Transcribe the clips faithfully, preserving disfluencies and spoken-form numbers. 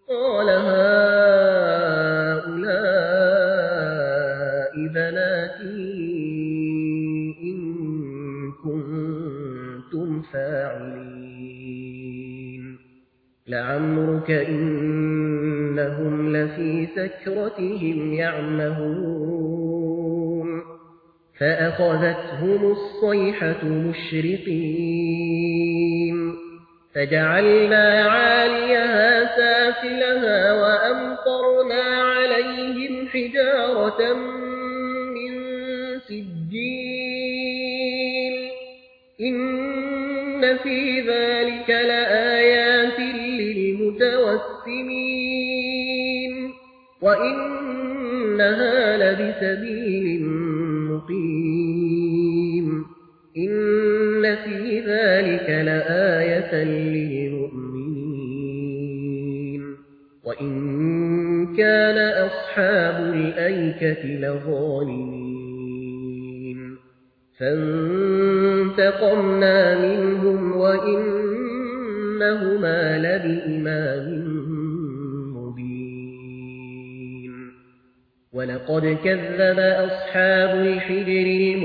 قال هؤلاء بناتي إن كنتم فاعلين لعمرك إنهم لفي سكرتهم يعمهون فأخذتهم الصيحة مشرقين فجعلنا عاليها سافلها وأمطرنا عليهم حجارة من سجيل إن في ذلك لآيات للمتوسمين وإنها لبسبيل مقيم إن في ذلك لآية للمؤمنين وإن كان أصحاب الأيكة لظالمين فانتقمنا منهم وإنهما لبإمام مبين ولقد كذب أصحاب الحجر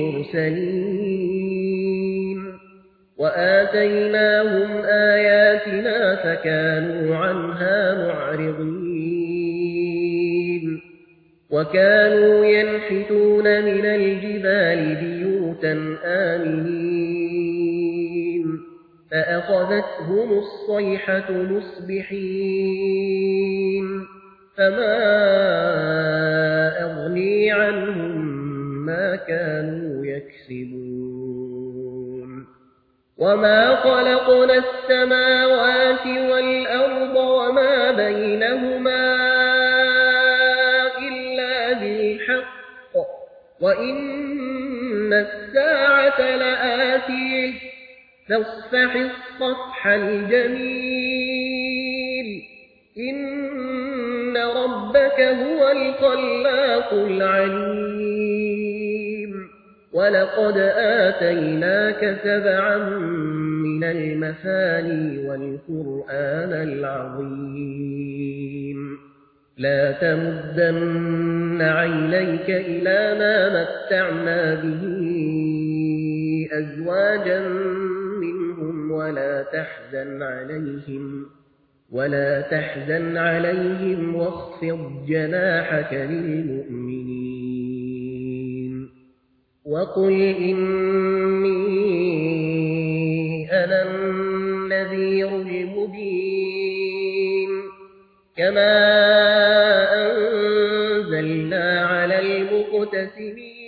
المرسلين وآتيناهم آياتنا فكانوا عنها معرضين وكانوا ينحتون من الجبال بيوتا آمنين فأخذتهم الصيحة مصبحين فما أغني عنهم ما كانوا يكسبون وما خلقنا السماوات والأرض وما بينهما إلا بالحق وإن الساعة لآتيه فاصفح الصفح الجميل إن ربك هو الخلاق العليم ولقد آتيناك سبعا من المثاني والقرآن العظيم لا تمدن عينيك إلى ما متعنا به أزواجا منهم ولا تحزن عليهم ولا تحزن عليهم واخفض جناحك للمؤمنين وقل إني أنا النذير المبين كما أنزلنا على المقتسمين